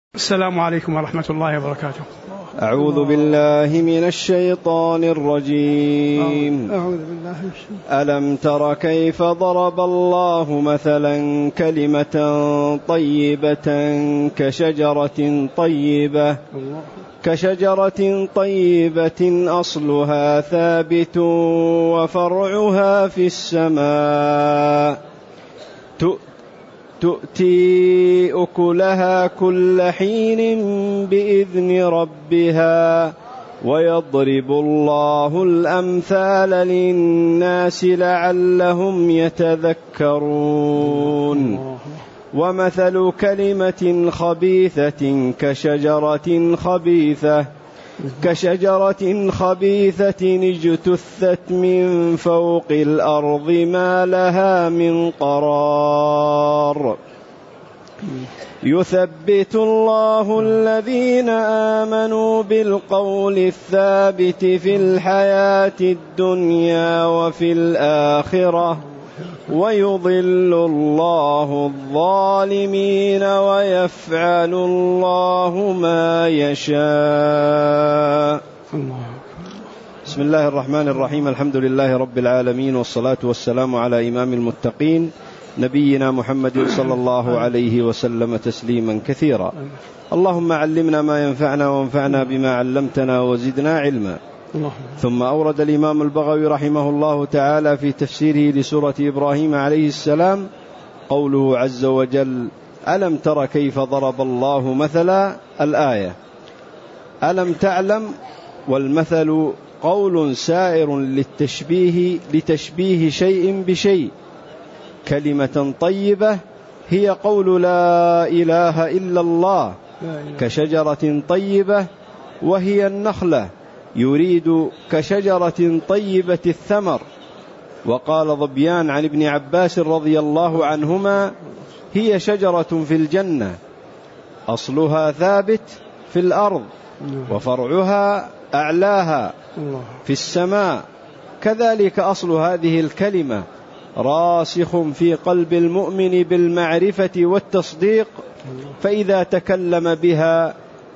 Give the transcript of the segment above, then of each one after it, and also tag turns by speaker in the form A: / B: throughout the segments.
A: السلام عليكم ورحمة الله وبركاته.
B: أعوذ بالله من الشيطان الرجيم. ألم تر كيف ضرب الله مثلا كلمة طيبة كشجرة طيبة أصلها ثابت وفرعها في السماء تؤتي أكلها كل حين بإذن ربها ويضرب الله الأمثال للناس لعلهم يتذكرون. ومثل كلمة خبيثة كشجرة خبيثة اجتثت من فوق الأرض ما لها من قرار. يثبت الله الذين آمنوا بالقول الثابت في الحياة الدنيا وفي الآخرة ويضل الله الظالمين ويفعل الله ما يشاء. بسم الله الرحمن الرحيم. الحمد لله رب العالمين، والصلاة والسلام على إمام المتقين نبينا محمد صلى الله عليه وسلم تسليما كثيرا. اللهم علمنا ما ينفعنا وانفعنا بما علمتنا وزدنا علما. ثم أورد الإمام البغوي رحمه الله تعالى في تفسيره لسورة إبراهيم عليه السلام قوله عز وجل: ألم تر كيف ضرب الله مثلا، الآية. ألم تعلم، والمثل قول سائر لتشبيه شيء بشيء. كلمة طيبة هي قول لا إله إلا الله، كشجرة طيبة وهي النخلة، يريد كشجرة طيبة الثمر. وقال ضبيان عن ابن عباس رضي الله عنهما: هي شجرة في الجنة أصلها ثابت في الأرض وفرعها أعلاها في السماء. كذلك أصل هذه الكلمة راسخ في قلب المؤمن بالمعرفة والتصديق، فإذا تكلم بها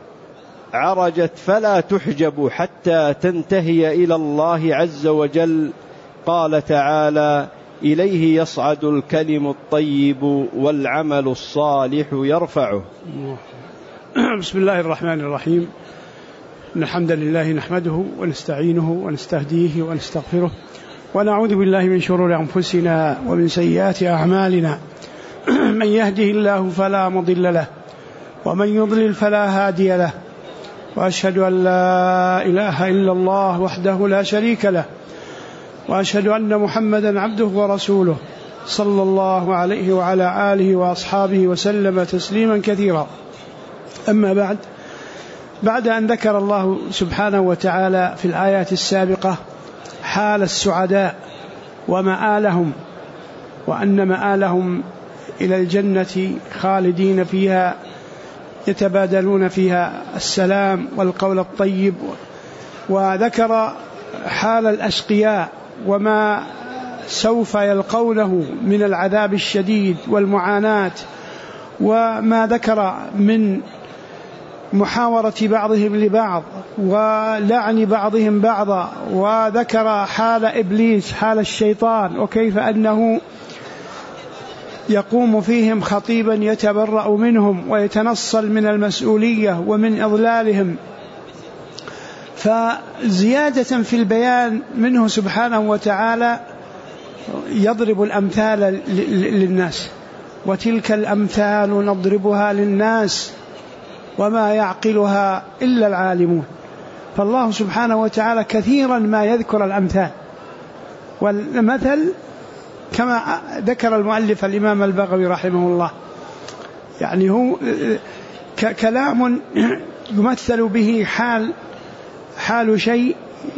B: عرجت فلا تحجب حتى تنتهي إلى الله عز وجل. قال تعالى: إليه يصعد الكلم الطيب والعمل الصالح يرفعه.
A: بسم الله الرحمن الرحيم. إن الحمد لله نحمده ونستعينه ونستهديه ونستغفره، ونعوذ بالله من شرور أنفسنا ومن سيئات أعمالنا. من يهده الله فلا مضل له، ومن يضلل فلا هادي له. وأشهد أن لا إله إلا الله وحده لا شريك له، وأشهد أن محمدا عبده ورسوله صلى الله عليه وعلى آله وأصحابه وسلم تسليما كثيرا. أما بعد أن ذكر الله سبحانه وتعالى في الآيات السابقة حال السعداء ومآلهم، وأن مآلهم إلى الجنة خالدين فيها يتبادلون فيها السلام والقول الطيب، وذكر حال الأشقياء وما سوف يلقونه من العذاب الشديد والمعاناة، وما ذكر من محاورة بعضهم لبعض ولعن بعضهم بعضا، وذكر حال إبليس، حال الشيطان، وكيف أنه يقوم فيهم خطيبا يتبرأ منهم ويتنصل من المسؤولية ومن إضلالهم. فزيادة في البيان منه سبحانه وتعالى يضرب الأمثال للناس، وتلك الأمثال نضربها للناس وما يعقلها إلا العالمون. فالله سبحانه وتعالى كثيرا ما يذكر الأمثال، والمثل كما ذكر المؤلف الإمام البغوي رحمه الله، يعني هو كلام يمثل به حال شيء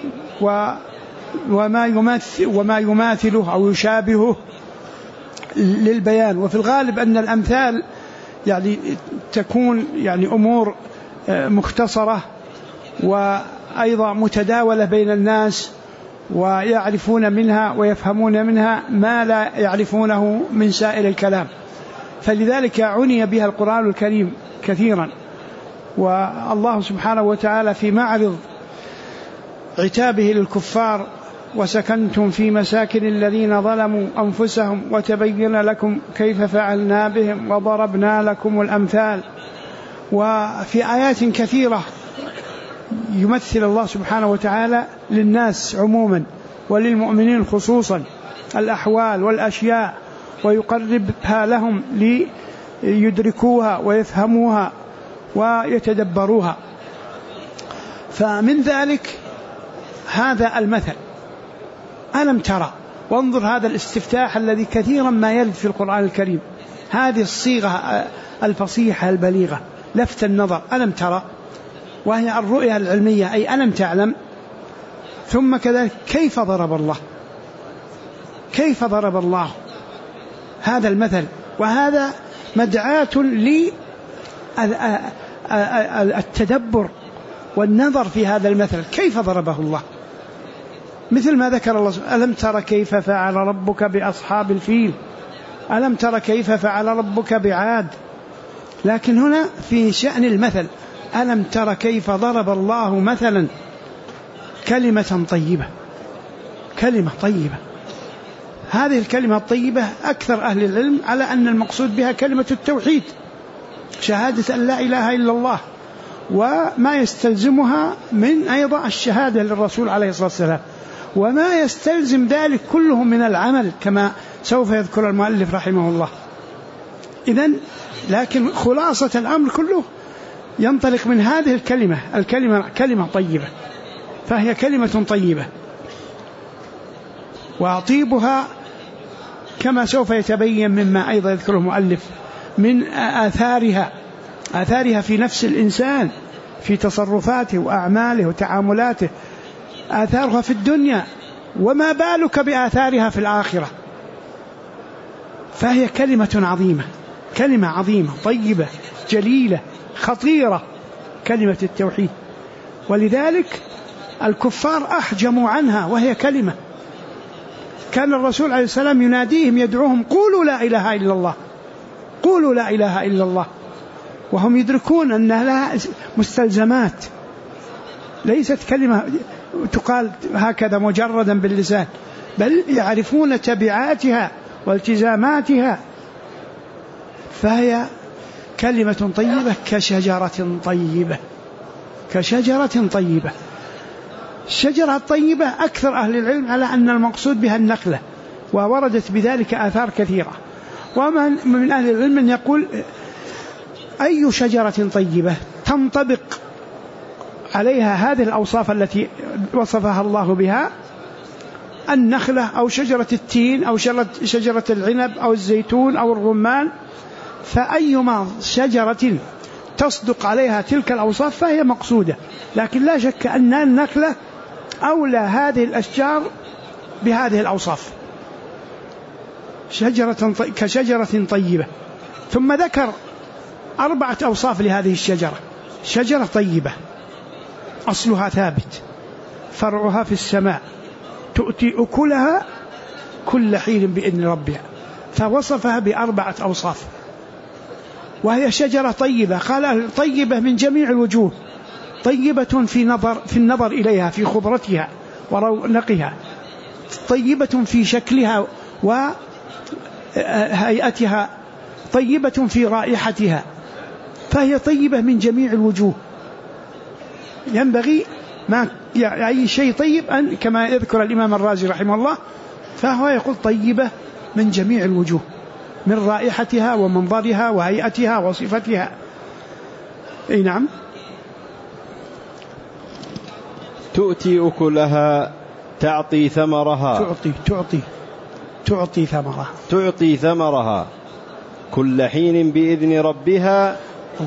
A: وما يماثله أو يشابهه للبيان. وفي الغالب أن الأمثال يعني تكون يعني أمور مختصرة وأيضا متداولة بين الناس، ويعرفون منها ويفهمون منها ما لا يعرفونه من سائر الكلام. فلذلك عني بها القرآن الكريم كثيرا، والله سبحانه وتعالى في معرض عتابه للكفار: وسكنتم في مساكن الذين ظلموا أنفسهم وتبين لكم كيف فعلنا بهم وضربنا لكم الأمثال. وفي آيات كثيرة يمثل الله سبحانه وتعالى للناس عموما وللمؤمنين خصوصا الأحوال والأشياء، ويقربها لهم ليدركوها ويفهموها ويتدبروها. فمن ذلك هذا المثل: ألم ترى. وانظر هذا الاستفتاح الذي كثيرا ما يرد في القرآن الكريم، هذه الصيغة الفصيحة البليغة، لفت النظر، ألم ترى، وهي الرؤية العلمية، أي ألم تعلم. ثم كذلك كيف ضرب الله، كيف ضرب الله هذا المثل. وهذا مدعاة للتدبر والنظر في هذا المثل، كيف ضربه الله. مثل ما ذكر الله: ألم تر كيف فعل ربك بأصحاب الفيل، ألم تر كيف فعل ربك بعاد. لكن هنا في شأن المثل: ألم تر كيف ضرب الله مثلا كلمة طيبة، كلمة طيبة. هذه الكلمة الطيبة أكثر أهل العلم على أن المقصود بها كلمة التوحيد، شهادة أن لا إله إلا الله، وما يستلزمها من أيضا الشهادة للرسول عليه الصلاة والسلام، وما يستلزم ذلك كله من العمل كما سوف يذكر المؤلف رحمه الله. إذن لكن خلاصة الأمر كله ينطلق من هذه الكلمة كلمة طيبة، فهي كلمة طيبة، وطيبها كما سوف يتبين مما أيضا يذكره المؤلف من آثارها في نفس الإنسان، في تصرفاته وأعماله وتعاملاته، آثارها في الدنيا، وما بالك بآثارها في الآخرة. فهي كلمة عظيمة، كلمة عظيمة طيبة جليلة خطيرة، كلمة التوحيد. ولذلك الكفار أحجموا عنها، وهي كلمة كان الرسول عليه السلام يناديهم يدعوهم: قولوا لا إله إلا الله، قولوا لا إله إلا الله، وهم يدركون أنها لها مستلزمات، ليست كلمة تقال هكذا مجردا باللسان، بل يعرفون تبعاتها والتزاماتها. فهي كلمة طيبة كشجرة طيبة، كشجرة طيبة. الشجرة الطيبة أكثر أهل العلم على أن المقصود بها النخلة، ووردت بذلك آثار كثيرة. ومن أهل العلم من يقول أي شجرة طيبة تنطبق عليها هذه الأوصاف التي وصفها الله بها: النخلة أو شجرة التين أو شجرة العنب أو الزيتون أو الرمان. فأيما شجرة تصدق عليها تلك الأوصاف فهي مقصودة. لكن لا شك أن النخلة أولى هذه الأشجار بهذه الأوصاف، كشجرة طيبة. ثم ذكر 4 أوصاف لهذه الشجرة: شجرة طيبة أصلها ثابت، فرعها في السماء، تؤتي أكلها كل حين بإذن ربها. فوصفها ب4 أوصاف، وهي شجرة طيبة. قال طيبة من جميع الوجوه، طيبة في النظر إليها، في خضرتها ورونقها، طيبة في شكلها وهيئتها، طيبة في رائحتها، فهي طيبة من جميع الوجوه. ينبغي ما أي شيء طيب أن كما يذكر الإمام الرازي رحمه الله، فهو يقول طيبة من جميع الوجوه، من رائحتها ومنظرها وهيئتها وصفتها. أي نعم.
B: تؤتي أكلها، تعطي ثمرها، تعطي ثمرها كل حين بإذن ربها.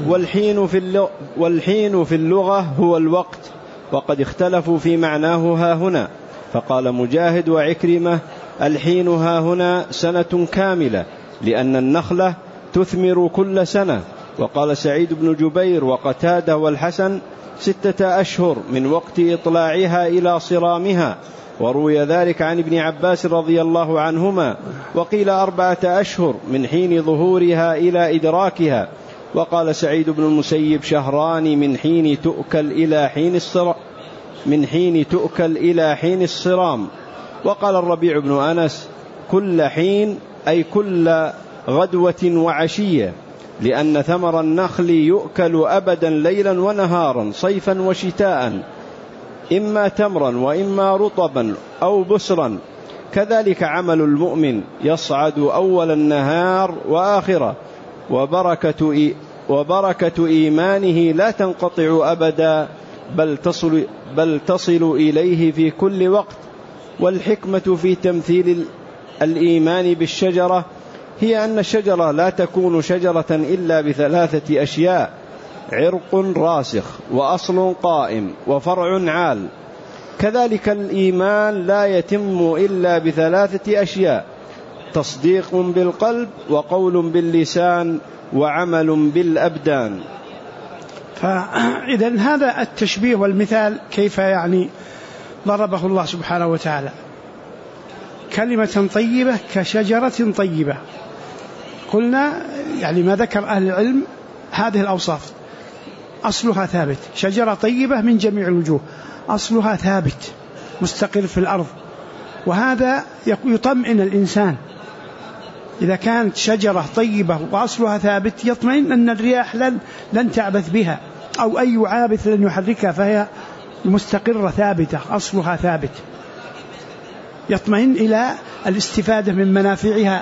B: والحين في اللغة هو الوقت، وقد اختلفوا في معناه ها هنا، فقال مجاهد وعكرمة: الحين ها هنا سنة كاملة، لأن النخلة تثمر كل سنة. وقال سعيد بن جبير وقتادة والحسن: 6 أشهر من وقت إطلاعها إلى صرامها. وروي ذلك عن ابن عباس رضي الله عنهما. وقيل 4 أشهر من حين ظهورها إلى إدراكها. وقال سعيد بن المسيب: شهران من حين تؤكل إلى حين الصرام. وقال الربيع بن أنس: كل حين أي كل غدوة وعشية، لأن ثمر النخل يؤكل أبدا ليلا ونهارا صيفا وشتاء، إما تمرا وإما رطبا أو بسرا. كذلك عمل المؤمن يصعد أول النهار وآخره، وبركة إيمانه لا تنقطع أبدا، بل تصل إليه في كل وقت. والحكمة في تمثيل الإيمان بالشجرة هي أن الشجرة لا تكون شجرة إلا بثلاثة أشياء: عرق راسخ، وأصل قائم، وفرع عال. كذلك الإيمان لا يتم إلا بثلاثة أشياء: تصديق بالقلب، وقول باللسان، وعمل بالأبدان.
A: فإذا هذا التشبيه والمثال كيف يعني ضربه الله سبحانه وتعالى: كلمة طيبة كشجرة طيبة. قلنا يعني ما ذكر أهل العلم هذه الأوصاف: أصلها ثابت، شجرة طيبة من جميع الوجوه، أصلها ثابت مستقر في الأرض. وهذا يطمئن الإنسان إذا كانت شجرة طيبة وأصلها ثابت، يطمئن أن الرياح لن تعبث بها أو أي عابث لن يحركها، فهي مستقرة ثابتة أصلها ثابت، يطمئن إلى الاستفادة من منافعها.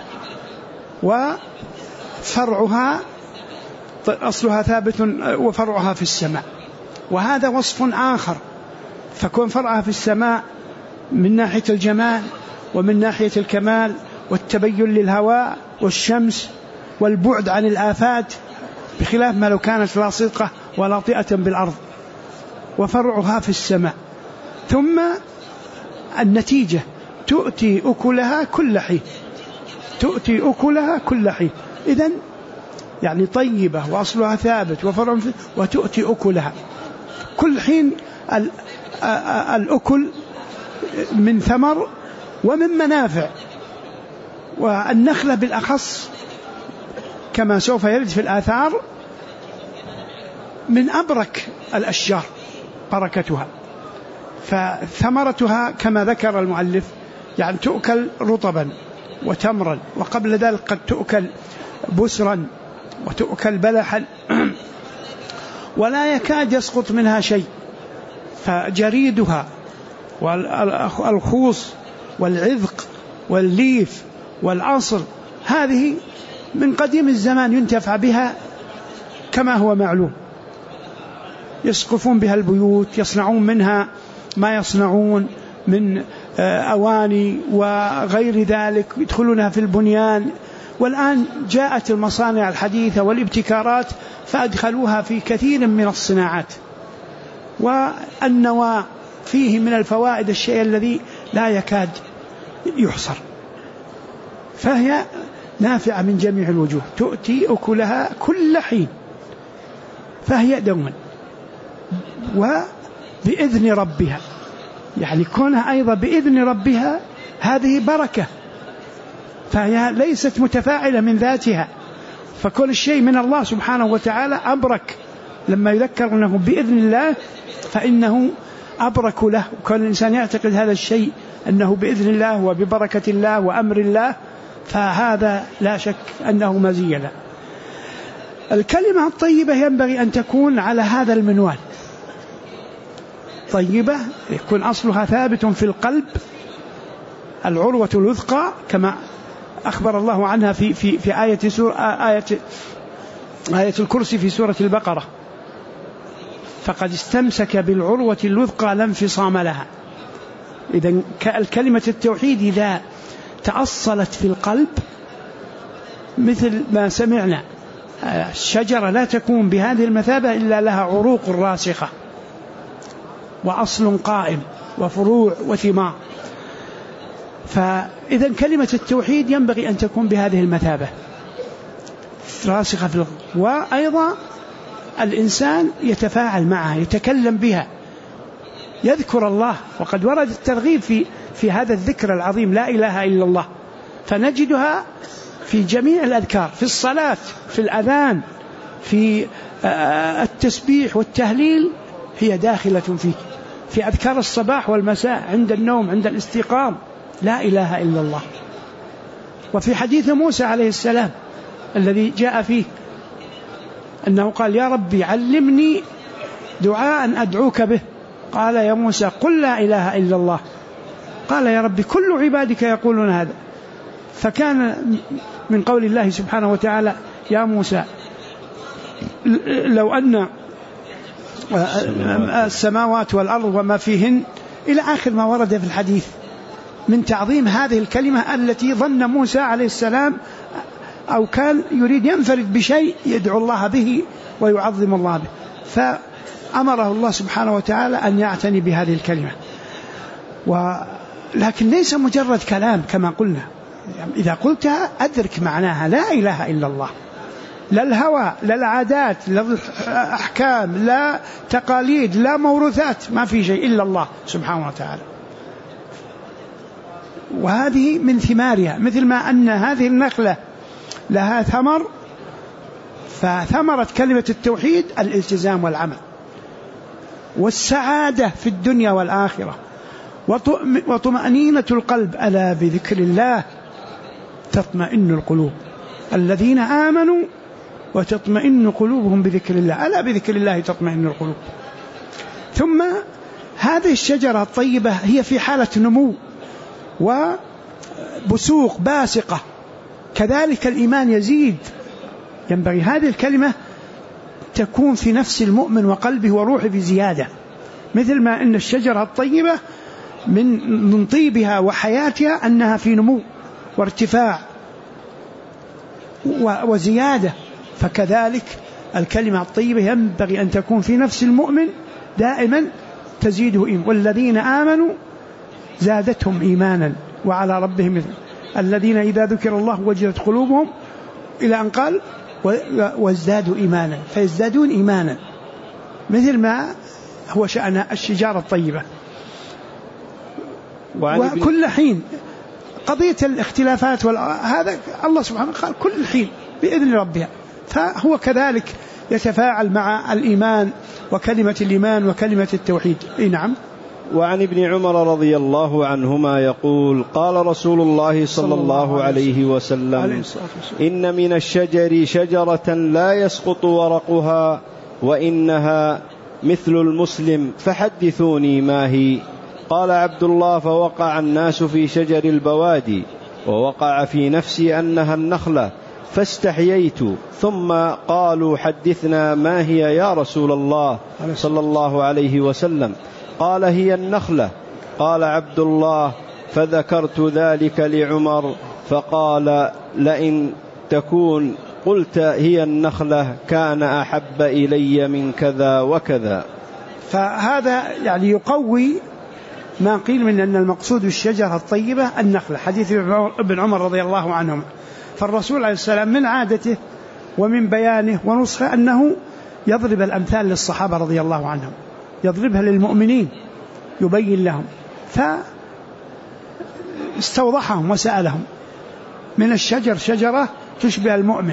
A: وفرعها أصلها ثابت وفرعها في السماء، وهذا وصف آخر. فكون فرعها في السماء من ناحية الجمال ومن ناحية الكمال والتبين للهواء والشمس والبعد عن الآفات، بخلاف ما لو كانت لاصقة ولاطئة بالأرض. وفرعها في السماء. ثم النتيجة: تؤتي أكلها كل حين، تؤتي أكلها كل حين. إذن يعني طيبة وأصلها ثابت وفرع وتؤتي أكلها كل حين. الأكل من ثمر ومن منافع. والنخلة بالأخص كما سوف يرد في الآثار من أبرك الأشجار بركتها. فثمرتها كما ذكر المؤلف يعني تؤكل رطبا وتمرا، وقبل ذلك قد تؤكل بسرا وتؤكل بلحا ولا يكاد يسقط منها شيء. فجريدها والخوص والعذق والليف والعصر هذه من قديم الزمان ينتفع بها كما هو معلوم، يسقفون بها البيوت، يصنعون منها ما يصنعون من أواني وغير ذلك، يدخلونها في البنيان. والآن جاءت المصانع الحديثة والابتكارات فأدخلوها في كثير من الصناعات. والنوى فيه من الفوائد الشيء الذي لا يكاد يحصر، فهي نافعة من جميع الوجوه، تؤتي أكلها كل حين، فهي دوما وبإذن ربها. يعني كونها أيضا بإذن ربها هذه بركة، فهي ليست متفاعلة من ذاتها. فكل الشيء من الله سبحانه وتعالى أبرك، لما يذكر أنه بإذن الله فإنه أبرك له. وكان الإنسان يعتقد هذا الشيء أنه بإذن الله وببركة الله وأمر الله، فهذا لا شك أنه مزية له. الكلمة الطيبة ينبغي أن تكون على هذا المنوال: طيبة يكون أصلها ثابت في القلب، العروة الوثقى كما أخبر الله عنها في آية الكرسي في سورة البقرة: فقد استمسك بالعروة الوثقى لا انفصام لها. إذن الكلمة التوحيد إذا تأصلت في القلب مثل ما سمعنا، الشجرة لا تكون بهذه المثابة إلا لها عروق راسخة وأصل قائم وفروع وثمار. فإذا كلمة التوحيد ينبغي أن تكون بهذه المثابة راسخة في القلب. وأيضا الإنسان يتفاعل معها، يتكلم بها، يذكر الله. وقد ورد الترغيب في هذا الذكر العظيم لا إله إلا الله، فنجدها في جميع الأذكار، في الصلاة، في الأذان، في التسبيح والتهليل هي داخلة فيه، في أذكار الصباح والمساء، عند النوم، عند الاستيقاظ، لا إله إلا الله. وفي حديث موسى عليه السلام الذي جاء فيه أنه قال: يا ربي علمني دعاء أدعوك به. قال: يا موسى قل لا إله إلا الله. قال: يا ربي كل عبادك يقولون هذا. فكان من قول الله سبحانه وتعالى: يا موسى لو أن السماوات والأرض وما فيهن، إلى آخر ما ورد في الحديث من تعظيم هذه الكلمة التي ظن موسى عليه السلام أو كان يريد ينفرد بشيء يدعو الله به ويعظم الله به، فأمره الله سبحانه وتعالى أن يعتني بهذه الكلمة. لكن ليس مجرد كلام كما قلنا، إذا قلتها أدرك معناها، لا إله إلا الله، لا الهوى، لا العادات، لا الأحكام، لا تقاليد، لا موروثات، ما في شيء إلا الله سبحانه وتعالى. وهذه من ثمارها، مثل ما أن هذه النخلة لها ثمر، فثمرة كلمة التوحيد الالتزام والعمل والسعادة في الدنيا والآخرة وطمأنينة القلب. ألا بذكر الله تطمئن القلوب، الذين آمنوا وتطمئن قلوبهم بذكر الله، ألا بذكر الله تطمئن القلوب. ثم هذه الشجرة الطيبة هي في حالة نمو وبسوق باسقة، كذلك الإيمان يزيد. ينبغي هذه الكلمة تكون في نفس المؤمن وقلبه وروحه بزيادة، مثل ما أن الشجرة الطيبة من طيبها وحياتها أنها في نمو وارتفاع وزيادة، فكذلك الكلمة الطيبة ينبغي أن تكون في نفس المؤمن دائما تزيده إيمان. والذين آمنوا زادتهم إيمانا وعلى ربهم الذين إذا ذكر الله وجلت قلوبهم، إلى أن قال: وازدادوا إيمانا، فيزدادون إيمانا، مثل ما هو شأن الشجرة الطيبة. وكل حين قضية الاختلافات هذا الله سبحانه قال كل حين بإذن ربها، فهو كذلك يتفاعل مع الإيمان وكلمة الإيمان وكلمة التوحيد. نعم.
B: وعن ابن عمر رضي الله عنهما يقول: قال رسول الله صلى الله عليه وسلم: إن من الشجر شجرة لا يسقط ورقها وإنها مثل المسلم، فحدثوني ما هي. قال عبد الله: فوقع الناس في شجر البوادي، ووقع في نفسي أنها النخلة، فاستحييت، ثم قالوا: حدثنا ما هي يا رسول الله صلى الله عليه وسلم؟ قال: هي النخلة. قال عبد الله: فذكرت ذلك لعمر، فقال: لئن تكون قلت هي النخلة كان أحب إلي من كذا وكذا.
A: فهذا يعني يقوي ما قيل من أن المقصود الشجرة الطيبة النخلة، حديث ابن عمر رضي الله عنهما. فالرسول عليه السلام من عادته ومن بيانه ونصحه أنه يضرب الأمثال للصحابة رضي الله عنهم، يضربها للمؤمنين، يبين لهم، فاستوضحهم وسألهم: من الشجر شجرة تشبه المؤمن،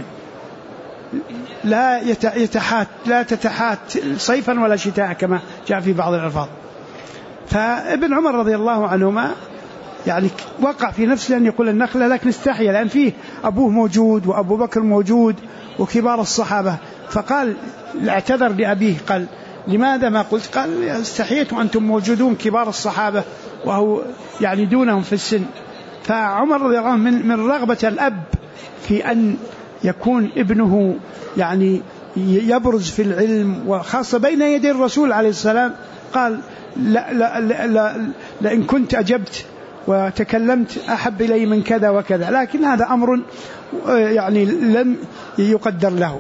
A: لا تتحات صيفا ولا شتاء كما جاء في بعض الألفاظ. فابن عمر رضي الله عنهما يعني وقع في نفسه أن يقول النخلة، لكن استحيا لأن فيه أبوه موجود وأبو بكر موجود وكبار الصحابة، فقال اعتذر لأبيه، قال: لماذا ما قلت؟ قال: استحييت وأنتم موجودون كبار الصحابة وهو يعني دونهم في السن. فعمر رضي الله عنه من رغبة الأب في أن يكون ابنه يعني يبرز في العلم وخاصة بين يدي الرسول عليه السلام، قال: لئن كنت أجبت وتكلمت أحب إلي من كذا وكذا، لكن هذا أمر يعني لم يقدر له.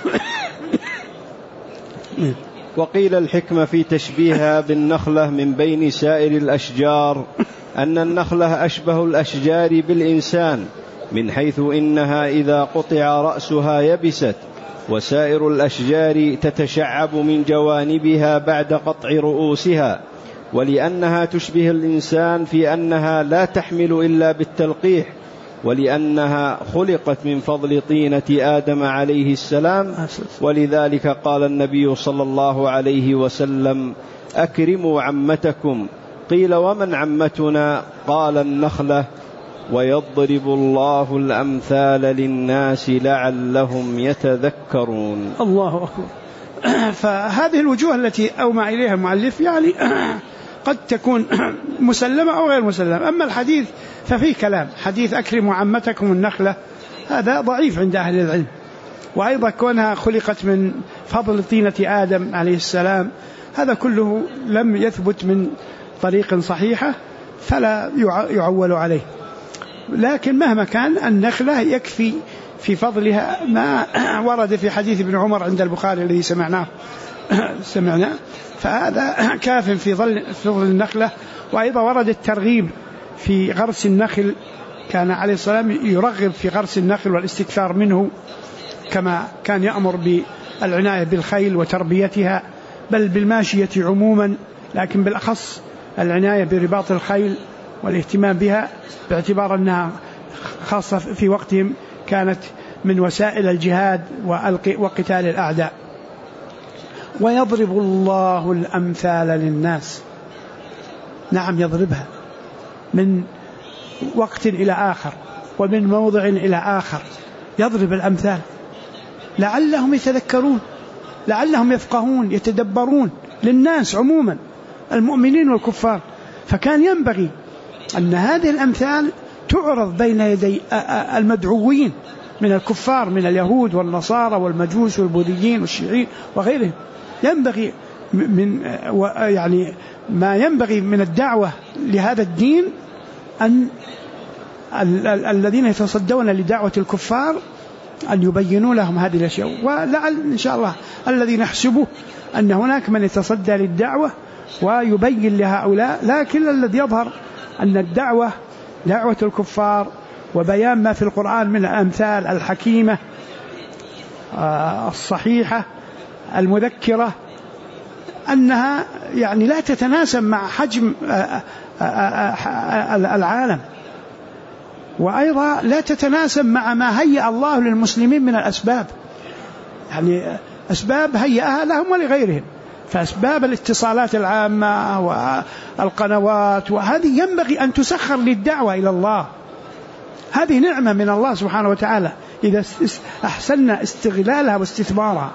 B: وقيل الحكمة في تشبيهها بالنخلة من بين سائر الأشجار أن النخلة أشبه الأشجار بالإنسان، من حيث إنها إذا قطع رأسها يبست، وسائر الأشجار تتشعب من جوانبها بعد قطع رؤوسها، ولأنها تشبه الإنسان في أنها لا تحمل إلا بالتلقيح، ولأنها خلقت من فضل طينة آدم عليه السلام، ولذلك قال النبي صلى الله عليه وسلم: أكرموا عمتكم. قيل: ومن عمتنا؟ قال: النخلة. ويضرب الله الأمثال للناس لعلهم يتذكرون.
A: الله أكبر. فهذه الوجوه التي أومع إليها المؤلف يعني قد تكون مسلمة أو غير مسلمة. أما الحديث ففيه كلام، حديث أكرموا عمتكم النخلة هذا ضعيف عند أهل العلم، وأيضا كونها خلقت من فضل طينة آدم عليه السلام هذا كله لم يثبت من طريق صحيحة فلا يعول عليه. لكن مهما كان النخلة يكفي في فضلها ما ورد في حديث ابن عمر عند البخاري الذي سمعناه فهذا كاف في فضل النخلة. وأيضا ورد الترغيب في غرس النخل، كان عليه السلام يرغب في غرس النخل والاستكثار منه، كما كان يأمر بالعناية بالخيل وتربيتها، بل بالماشية عموما، لكن بالأخص العناية برباط الخيل والاهتمام بها، باعتبار أنها خاصة في وقتهم كانت من وسائل الجهاد وقتال الأعداء. ويضرب الله الأمثال للناس، نعم يضربها من وقت إلى آخر ومن موضع إلى آخر، يضرب الأمثال لعلهم يتذكرون، لعلهم يفقهون يتدبرون، للناس عموما المؤمنين والكفار. فكان ينبغي أن هذه الأمثال تعرض بين يدي المدعوين من الكفار من اليهود والنصارى والمجوس والبوذيين والشيعين وغيرهم. ينبغي يعني ما ينبغي من الدعوة لهذا الدين أن الذين يتصدون لدعوة الكفار أن يبينوا لهم هذه الأشياء. ولعل إن شاء الله الذي نحسبه أن هناك من يتصدى للدعوة ويبين لهؤلاء، لكن الذي يظهر أن الدعوة دعوة الكفار وبيان ما في القرآن من الأمثال الحكيمة الصحيحة المذكرة أنها يعني لا تتناسب مع حجم العالم، وأيضا لا تتناسب مع ما هيأ الله للمسلمين من الأسباب، يعني أسباب هيئها لهم ولغيرهم. فأسباب الاتصالات العامة والقنوات وهذه ينبغي أن تسخر للدعوة إلى الله، هذه نعمة من الله سبحانه وتعالى إذا أحسننا استغلالها واستثمارها،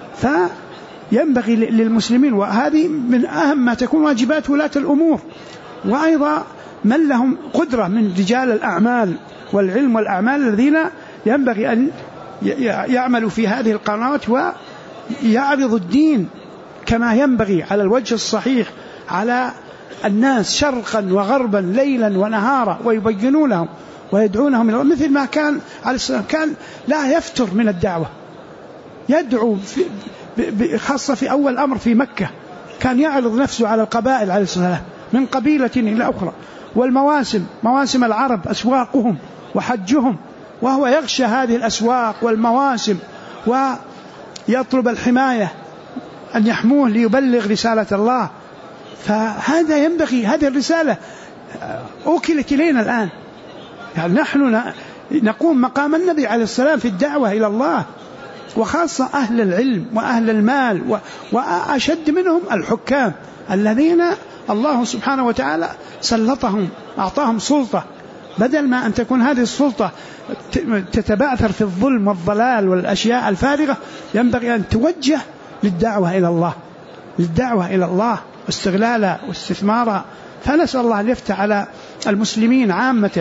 A: فينبغي للمسلمين، وهذه من أهم ما تكون واجبات ولاة الأمور، وأيضا من لهم قدرة من رجال الأعمال والعلم والأعمال الذين ينبغي أن يعملوا في هذه القنوات ويعرضوا الدين كما ينبغي على الوجه الصحيح على الناس شرقا وغربا ليلا ونهارا، ويبينوا لهم ويدعونهم إلى مثل ما كان عليه السلام كان لا يفتر من الدعوة، يدعو خاصة في أول أمر في مكة كان يعرض نفسه على القبائل عليه السلام من قبيلة إلى أخرى، والمواسم مواسم العرب أسواقهم وحجهم، وهو يغشى هذه الأسواق والمواسم ويطلب الحماية أن يحموه ليبلغ رسالة الله. فهذا ينبغي، هذه الرسالة أوكلت إلينا الآن، يعني نحن نقوم مقام النبي عليه السلام في الدعوة إلى الله، وخاصة أهل العلم وأهل المال وأشد منهم الحكام الذين الله سبحانه وتعالى سلطهم أعطاهم سلطة، بدل ما أن تكون هذه السلطة تتبعثر في الظلم والضلال والأشياء الفارغة، ينبغي أن توجه للدعوة إلى الله، للدعوة إلى الله واستغلالها واستثمارها. فنسأل الله أن يفتح على المسلمين عامة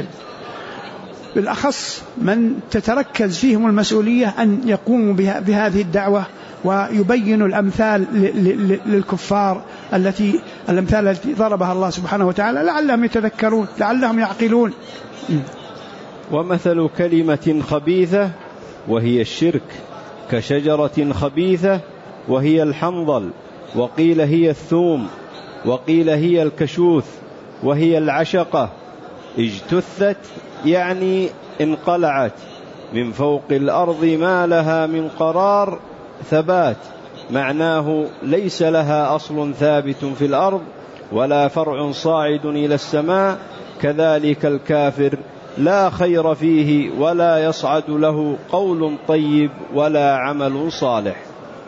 A: بالأخص من تتركز فيهم المسؤولية أن يقوموا بهذه الدعوة ويبينوا الأمثال للكفار الأمثال التي ضربها الله سبحانه وتعالى لعلهم يتذكرون لعلهم يعقلون.
B: ومثل كلمة خبيثة وهي الشرك كشجرة خبيثة وهي الحنظل، وقيل هي الثوم، وقيل هي الكشوث، وهي العشقة، اجتثت يعني انقلعت من فوق الأرض ما لها من قرار ثبات، معناه ليس لها أصل ثابت في الأرض ولا فرع صاعد إلى السماء، كذلك الكافر لا خير فيه ولا يصعد له قول طيب ولا عمل صالح.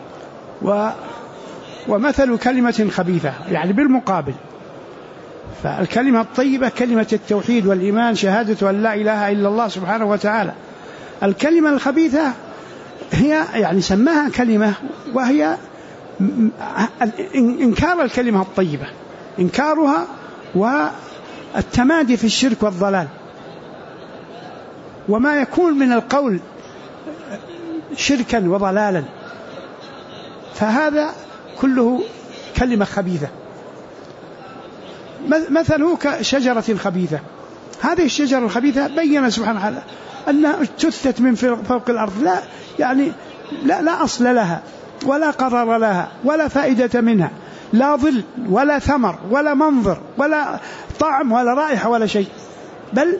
A: ومثل كلمة خبيثة يعني بالمقابل، فالكلمة الطيبة كلمة التوحيد والإيمان، شهادة أن لا إله إلا الله سبحانه وتعالى. الكلمة الخبيثة هي يعني سماها كلمة وهي إنكار الكلمة الطيبة، إنكارها والتمادي في الشرك والضلال، وما يكون من القول شركا وضلالا، فهذا كله كلمة خبيثة. مثله كشجرة خبيثة، هذه الشجرة الخبيثة بين سبحانه وتعالى أنها اجتثت من فوق الأرض، لا يعني لا أصل لها ولا قرار لها ولا فائدة منها، لا ظل ولا ثمر ولا منظر ولا طعم ولا رائحة ولا شيء، بل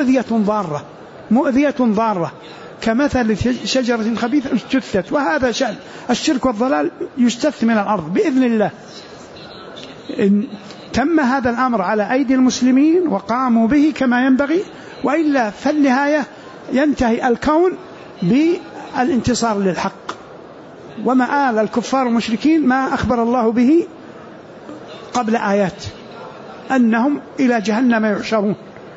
A: مؤذية ضارة كمثل شجرة خبيثة اجتثت. وهذا شأن الشرك والضلال، يجتث من الأرض بإذن الله. إن تم هذا الأمر على أيدي المسلمين وقاموا به كما ينبغي، وإلا فالنهاية ينتهي الكون بالانتصار للحق. ومآل الكفار والمشركين ما أخبر الله به قبل آيات أنهم إلى جهنم يحشرون.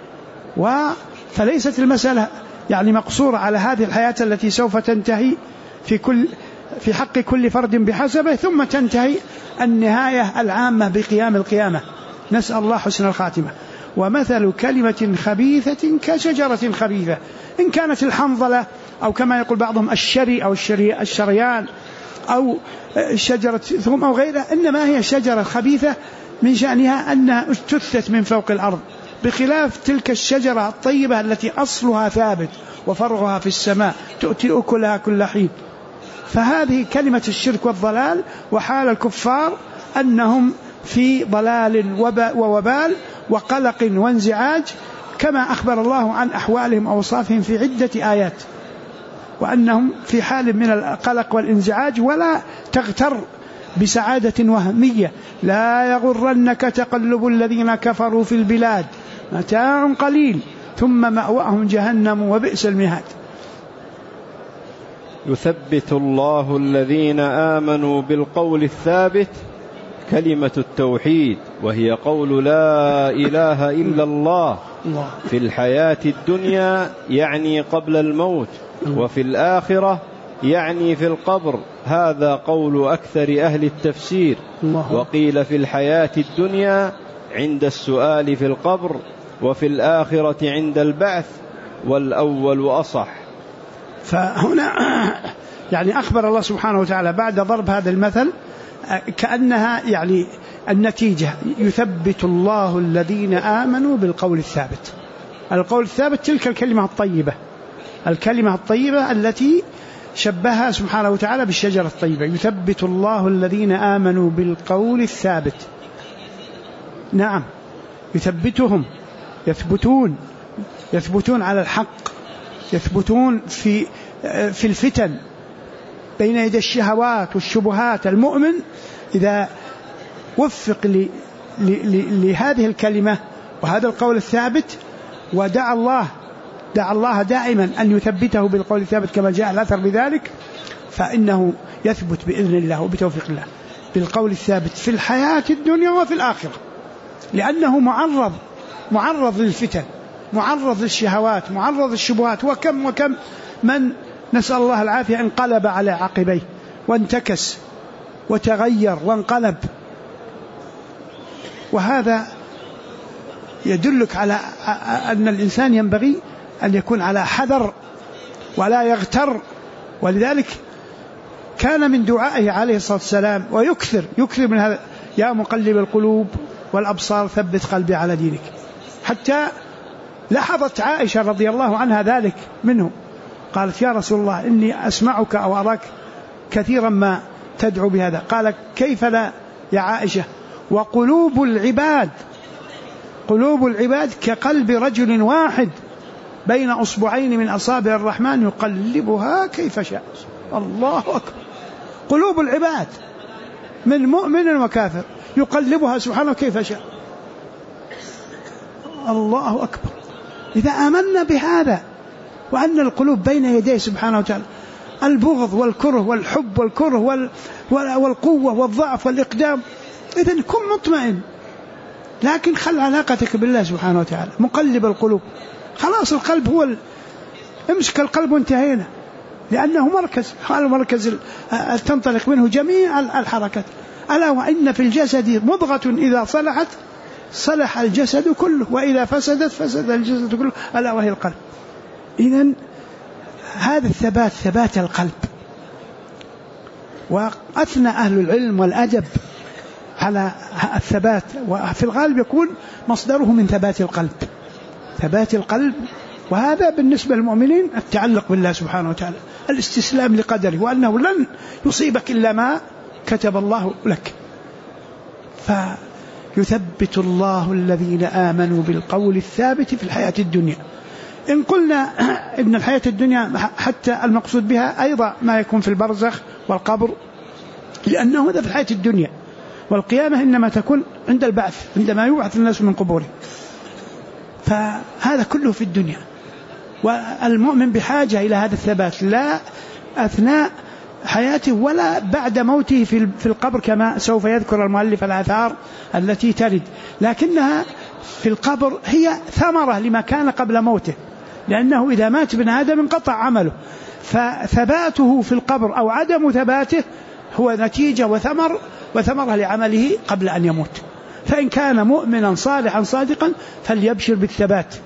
A: فليست المسألة يعني مقصورة على هذه الحياة التي سوف تنتهي في حق كل فرد بحسبه، ثم تنتهي النهاية العامة بقيام القيامة، نسأل الله حسن الخاتمة. ومثل كلمة خبيثة كشجرة خبيثة، إن كانت الحنظلة أو كما يقول بعضهم الشري أو الشريان أو شجرة ثوم أو غيرها، إنما هي شجرة خبيثة من شأنها أنها اجتثت من فوق الأرض، بخلاف تلك الشجرة الطيبة التي أصلها ثابت وفرعها في السماء تؤتي أكلها كل حين. فهذه كلمة الشرك والضلال، وحال الكفار أنهم في ضلال ووبال وقلق وانزعاج، كما أخبر الله عن أحوالهم وأوصافهم في عدة آيات، وأنهم في حال من القلق والانزعاج. ولا تغتر بسعادة وهمية، لا يغرنك تقلب الذين كفروا في البلاد، متاع قليل ثم مأواهم جهنم وبئس المهاد.
B: يثبت الله الذين آمنوا بالقول الثابت، كلمة التوحيد وهي قول لا إله إلا الله في الحياة الدنيا يعني قبل الموت، وفي الآخرة يعني في القبر. هذا قول أكثر أهل التفسير. وقيل في الحياة الدنيا عند السؤال في القبر، وفي الآخرة عند البعث، والأول أصح.
A: فهنا يعني أخبر الله سبحانه وتعالى بعد ضرب هذا المثل كأنها يعني النتيجة، يثبت الله الذين آمنوا بالقول الثابت. القول الثابت تلك الكلمة الطيبة، الكلمة الطيبة التي شبهها سبحانه وتعالى بالشجرة الطيبة. يثبت الله الذين آمنوا بالقول الثابت، نعم يثبتهم، يثبتون على الحق، يثبتون في الفتن بين يدي الشهوات والشبهات. المؤمن إذا وفق لهذه الكلمة وهذا القول الثابت ودعا الله دائما أن يثبته بالقول الثابت كما جاء الأثر بذلك، فإنه يثبت بإذن الله وبتوفيق الله بالقول الثابت في الحياة الدنيا وفي الآخرة، لأنه معرض للفتن، معرض للشهوات، معرض للشبهات. وكم من نسأل الله العافية انقلب على عقبيه وانتكس وتغير وانقلب. وهذا يدلك على أن الإنسان ينبغي أن يكون على حذر ولا يغتر. ولذلك كان من دعائه عليه الصلاة والسلام ويكثر من هذا: يا مقلب القلوب والأبصار ثبت قلبي على دينك. حتى لاحظت عائشة رضي الله عنها ذلك منه، قالت: يا رسول الله إني أسمعك أو أراك كثيرا ما تدعو بهذا. قال: كيف لا يا عائشة؟ وقلوب العباد كقلب رجل واحد بين أصبعين من أصابع الرحمن يقلبها كيف شاء. الله أكبر. قلوب العباد من مؤمن وكافر يقلبها سبحانه كيف شاء. الله أكبر. إذا آمنا بهذا وأن القلوب بين يديه سبحانه وتعالى، البغض والكره والحب والكره والقوة والضعف والإقدام، إذن كن مطمئن. لكن خل علاقتك بالله سبحانه وتعالى مقلب القلوب. خلاص القلب هو امسك القلب وانتهينا، لأنه مركز تنطلق منه جميع الحركات. ألا وإن في الجسد مضغة إذا صلحت صلح الجسد كله، وإذا فسدت فسد الجسد كله، ألا وهي القلب. إذن هذا الثبات ثبات القلب. وأثنى أهل العلم والأدب على الثبات، وفي الغالب يكون مصدره من ثبات القلب، ثبات القلب. وهذا بالنسبة للمؤمنين التعلق بالله سبحانه وتعالى، الاستسلام لقدره، وأنه لن يصيبك إلا ما كتب الله لك. فيثبت الله الذين آمنوا بالقول الثابت في الحياة الدنيا. إن قلنا إن الحياة الدنيا حتى المقصود بها أيضا ما يكون في البرزخ والقبر، لأنه هذا في الحياة الدنيا، والقيامة إنما تكون عند البعث، عندما يبعث الناس من قبورهم. فهذا كله في الدنيا، والمؤمن بحاجة إلى هذا الثبات، لا أثناء حياته ولا بعد موته في القبر، كما سوف يذكر المؤلف الآثار التي ترد، لكنها في القبر هي ثمرة لما كان قبل موته، لأنه إذا مات ابن آدم انقطع عمله، فثباته في القبر أو عدم ثباته هو نتيجة وثمرة لعمله قبل أن يموت. فإن كان مؤمنا صالحا صادقا فليبشر بالثبات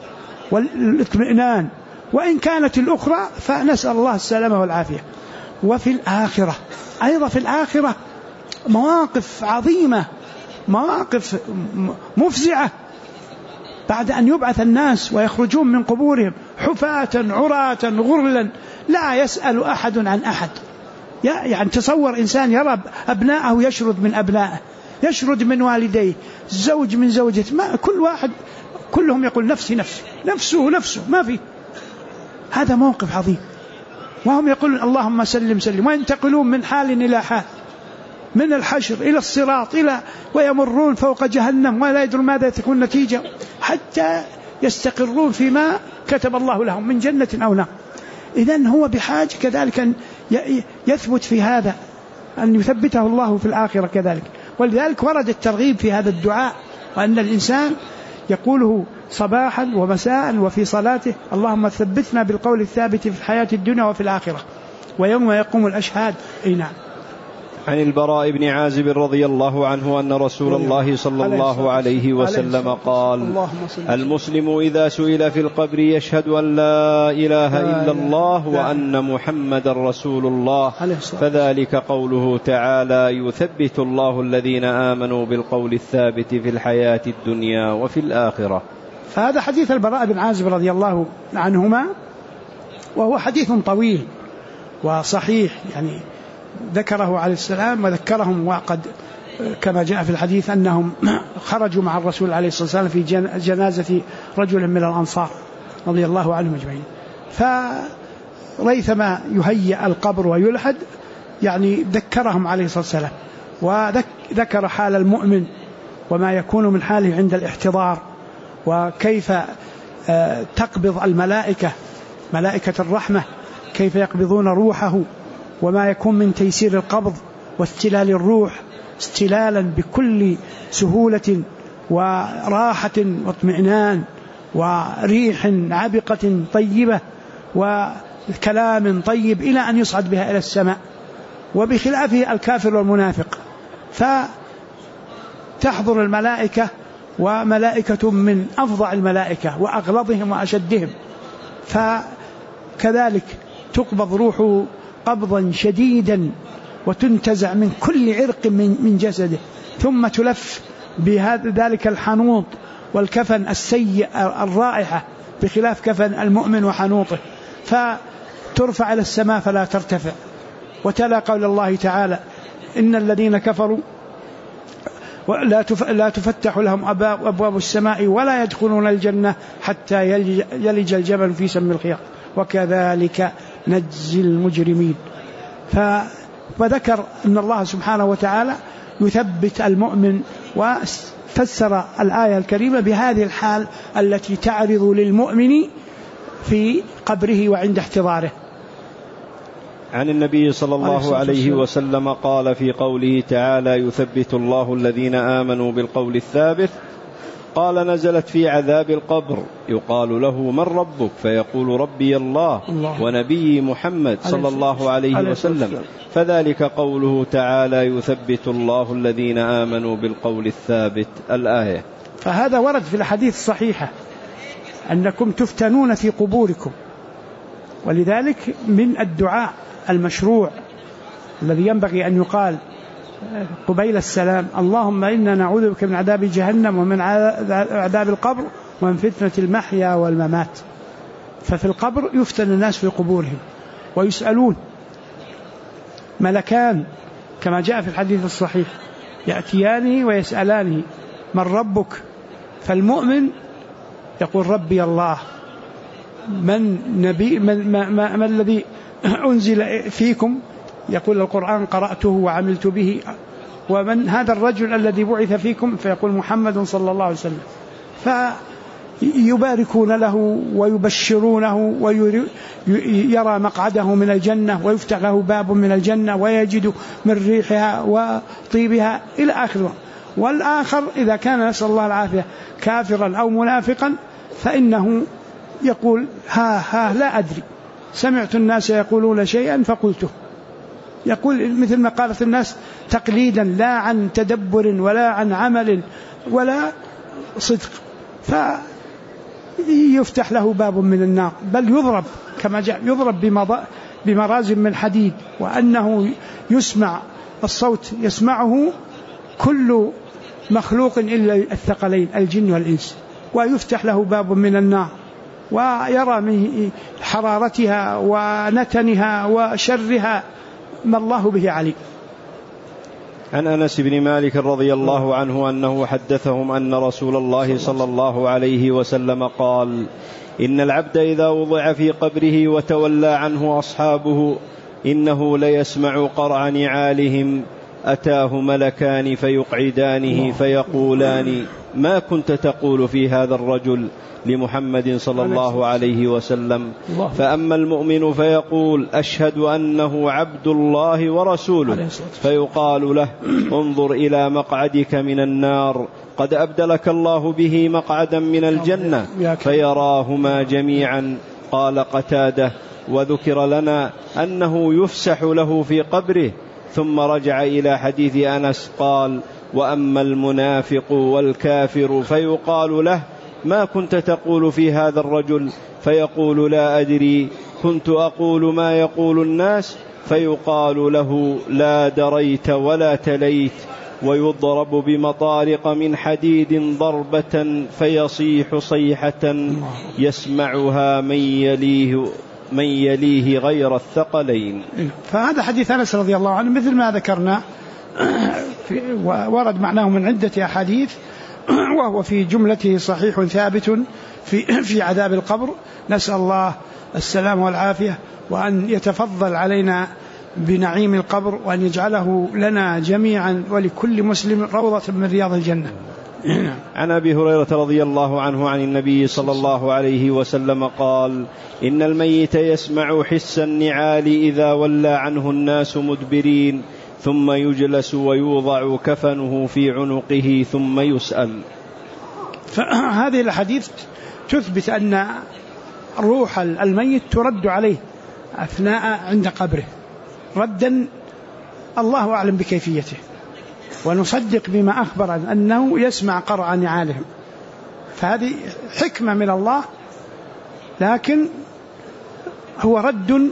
A: والاطمئنان، وإن كانت الأخرى فنسأل الله السلامة والعافية. وفي الآخرة أيضا، في الآخرة مواقف عظيمة، مواقف مفزعة، بعد أن يبعث الناس ويخرجون من قبورهم حفاة عراة غرلا لا يسأل أحد عن أحد. يعني تصور إنسان يرى أبناءه يشرد من أبنائه، يشرد من والديه، زوج من زوجته، ما كل واحد كلهم يقول نفسي نفسه ما في. هذا موقف عظيم، وهم يقولون اللهم سلم سلم، وينتقلون من حال إلى حال، من الحشر إلى الصراط ويمرون فوق جهنم ولا يدرون ماذا تكون نتيجة، حتى يستقرون فيما كتب الله لهم من جنة أو نار. إذن هو بحاجة كذلك أن يثبت في هذا، أن يثبته الله في الآخرة كذلك. ولذلك ورد الترغيب في هذا الدعاء، وأن الإنسان يقوله صباحا ومساء وفي صلاته: اللهم ثبتنا بالقول الثابت في الحياة الدنيا وفي الآخرة ويوم يقوم الأشهاد. نعم.
B: عن البراء بن عازب رضي الله عنه أن رسول الله صلى الله عليه وسلم قال: المسلم إذا سئل في القبر يشهد أن لا إله إلا الله وأن محمد رسول الله، فذلك قوله تعالى: يثبت الله الذين آمنوا بالقول الثابت في الحياة الدنيا وفي الآخرة.
A: فهذا حديث البراء بن عازب رضي الله عنهما، وهو حديث طويل وصحيح، يعني ذكره عليه السلام وذكرهم، وقد كما جاء في الحديث أنهم خرجوا مع الرسول عليه الصلاة والسلام في جنازة رجل من الأنصار رضي الله عنهم أجمعين، فريثما يهيأ القبر ويلحد يعني ذكرهم عليه الصلاة والسلام، وذكر حال المؤمن وما يكون من حاله عند الاحتضار، وكيف تقبض الملائكة، ملائكة الرحمة كيف يقبضون روحه، وما يكون من تيسير القبض واستلال الروح استلالا بكل سهولة وراحة واطمئنان وريح عبقة طيبة وكلام طيب إلى أن يصعد بها إلى السماء. وبخلافه الكافر والمنافق، فتحضر الملائكة، وملائكة من أفظع الملائكة وأغلظهم وأشدهم، فكذلك تقبض روحه قبضا شديدا وتنتزع من كل عرق من جسده، ثم تلف بذلك الحنوط والكفن السيء الرائحة، بخلاف كفن المؤمن وحنوطه، فترفع إلى السماء فلا ترتفع. وتلا قول الله تعالى: إن الذين كفروا لا تفتح لهم أبواب السماء ولا يدخلون الجنة حتى يلج الجبل في سم الخياط وكذلك نجزي المجرمين. فذكر أن الله سبحانه وتعالى يثبت المؤمن فسر الآية الكريمة بهذه الحال التي تعرض للمؤمن في قبره وعند احتضاره.
B: عن النبي صلى الله عليه وسلم قال في قوله تعالى: يثبت الله الذين آمنوا بالقول الثابت، قال: نزلت في عذاب القبر يقال له: من ربك؟ فيقول: ربي الله ونبي محمد صلى الله عليه وسلم، فذلك قوله تعالى: يثبت الله الذين آمنوا بالقول الثابت، الآية.
A: فهذا ورد في الحديث الصحيحة أنكم تفتنون في قبوركم، ولذلك من الدعاء المشروع الذي ينبغي أن يقال قبيل السلام: اللهم إنا نعوذ بك من عذاب جهنم ومن عذاب القبر ومن فتنة المحيا والممات. ففي القبر يفتن الناس في قبورهم ويسألون، ملكان كما جاء في الحديث الصحيح يأتيانه ويسألانه: من ربك؟ فالمؤمن يقول: ربي الله. من نبي ما الذي أنزل فيكم؟ يقول: القرآن قرأته وعملت به. ومن هذا الرجل الذي بعث فيكم؟ فيقول: محمد صلى الله عليه وسلم. فيباركون له ويبشرونه ويرى مقعده من الجنة ويفتح له باب من الجنة ويجد من ريحها وطيبها إلى آخره. والآخر إذا كان نسأل الله العافية كافرا أو منافقا فإنه يقول: ها لا أدري، سمعت الناس يقولون شيئا فقلته. يقول مثل ما قالت الناس تقليدا لا عن تدبر ولا عن عمل ولا صدق، فيفتح له باب من النار، بل يضرب كما جاء، يضرب بمرازم من حديد، وأنه يسمع الصوت يسمعه كل مخلوق إلا الثقلين الجن والإنس، ويفتح له باب من النار ويرى من حرارتها ونتنها وشرها ما الله به عليم.
B: عن أنس بن مالك رضي الله عنه أنه حدثهم أن رسول الله صلى الله عليه وسلم قال: إن العبد إذا وضع في قبره وتولى عنه أصحابه إنه ليسمع قرع نعالهم، أتاه ملكان فيقعدانه فيقولان: ما كنت تقول في هذا الرجل؟ لمحمد صلى الله عليه وسلم. فأما المؤمن فيقول: أشهد أنه عبد الله ورسوله، فيقال له: انظر إلى مقعدك من النار، قد أبدلك الله به مقعدا من الجنة، فيراهما جميعا. قال قتادة: وذكر لنا أنه يفسح له في قبره. ثم رجع إلى حديث أنس قال: وأما المنافق والكافر فيقال له: ما كنت تقول في هذا الرجل؟ فيقول: لا أدري، كنت أقول ما يقول الناس. فيقال له: لا دريت ولا تليت. ويضرب بمطارق من حديد ضربة فيصيح صيحة يسمعها من يليه غير الثقلين.
A: فهذا حديث أنس رضي الله عنه مثل ما ذكرنا، ورد معناه من عدة أحاديث، وهو في جملته صحيح ثابت في عذاب القبر. نسأل الله السلام والعافية، وأن يتفضل علينا بنعيم القبر، وأن يجعله لنا جميعا ولكل مسلم روضة من رياض الجنة.
B: عن أبي هريرة رضي الله عنه عن النبي صلى الله عليه وسلم قال: إن الميت يسمع حس النعال إذا ولى عنه الناس مدبرين، ثم يجلس ويوضع كفنه في عنقه ثم يسأل.
A: فهذه الحديث تثبت أن روح الميت ترد عليه أثناء عند قبره ردا الله أعلم بكيفيته، ونصدق بما أخبر أنه يسمع قرع نعالهم. فهذه حكمة من الله، لكن هو رد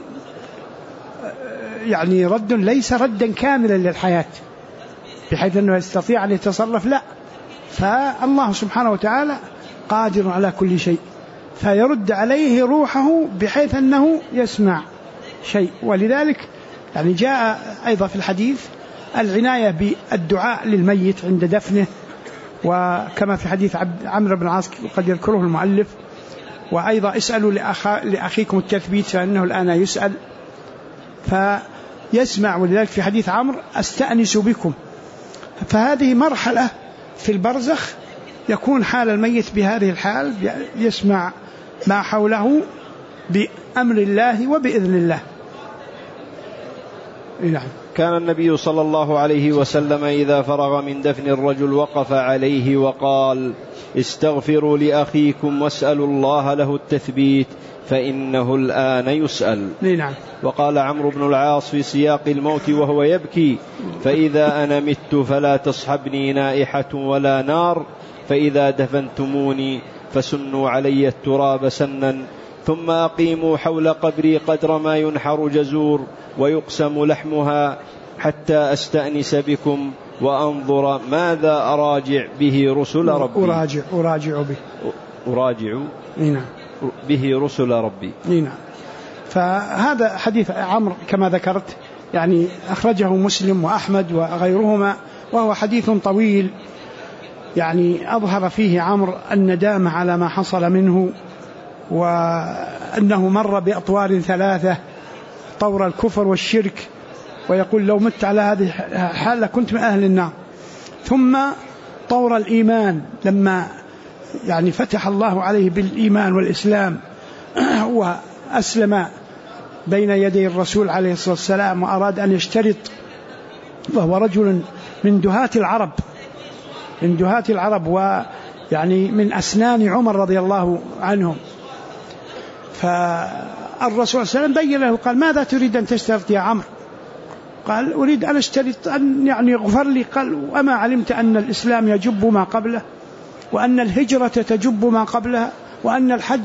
A: ليس ردا كاملا للحياة بحيث أنه يستطيع أن يتصرف، لا، فالله سبحانه وتعالى قادر على كل شيء، فيرد عليه روحه بحيث أنه يسمع شيء. ولذلك جاء أيضا في الحديث العناية بالدعاء للميت عند دفنه، وكما في حديث عمرو بن العاص قد يذكره المؤلف، وأيضا اسألوا لأخيكم التثبيت فإنه الآن يسأل فيسمع. ولذلك في حديث عمرو: أستأنس بكم. فهذه مرحلة في البرزخ يكون حال الميت بهذه الحال، يسمع ما حوله بأمر الله وبإذن الله. نعم.
B: كان النبي صلى الله عليه وسلم إذا فرغ من دفن الرجل وقف عليه وقال: استغفروا لأخيكم واسألوا الله له التثبيت فإنه الآن يسأل.
A: نعم.
B: وقال عمرو بن العاص في سياق الموت وهو يبكي: فإذا أنا مت فلا تصحبني نائحة ولا نار، فإذا دفنتموني فسنوا علي التراب سنا، ثم أقيموا حول قبري قدر ما ينحر جزور ويقسم لحمها، حتى أستأنس بكم وأنظر ماذا أراجع به رسل ربي. أراجع به رسل ربي.
A: نعم. فهذا حديث عمرو كما ذكرت يعني أخرجه مسلم وأحمد وغيرهما، وهو حديث طويل يعني أظهر فيه عمرو الندامة على ما حصل منه، وأنه مر بأطوار ثلاثة: طور الكفر والشرك، ويقول لو مت على هذه الحالة كنت من أهل النار، ثم طور الإيمان لما يعني فتح الله عليه بالإيمان والإسلام وأسلم بين يدي الرسول عليه الصلاة والسلام وأراد أن يشترط، وهو رجل من دهاة العرب ويعني من أسنان عمر رضي الله عنهم. فالرسول صلى الله عليه وسلم بين له قال: ماذا تريد أن تشترط يا عمرو؟ قال: أريد أن أشترط أن يعني يغفر لي. قال: وأما علمت أن الإسلام يجب ما قبله، وأن الهجرة تجب ما قبلها، وأن الحج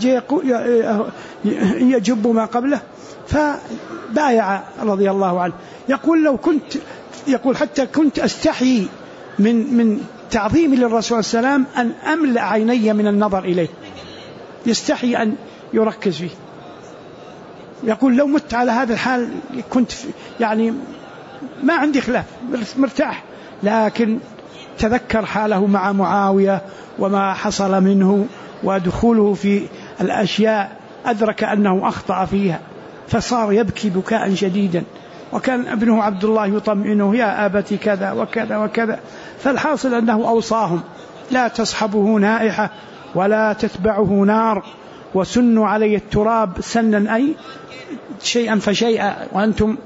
A: يجب ما قبله؟ فبايع رضي الله عنه. يقول حتى كنت أستحيي من تعظيمي للرسول صلى الله عليه وسلم أن أملأ عيني من النظر إليه، يستحي أن يركز فيه. يقول: لو مت على هذا الحال كنت يعني ما عندي خلاف، مرتاح، لكن تذكر حاله مع معاوية وما حصل منه ودخوله في الأشياء، أدرك أنه أخطأ فيها فصار يبكي بكاء شديدا، وكان ابنه عبد الله يطمئنه: يا أبتي كذا وكذا وكذا. فالحاصل أنه أوصاهم: لا تصحبه نائحة ولا تتبعه نار، وسنوا علي التراب سنا، أي شيئا فشيئا، وأنتم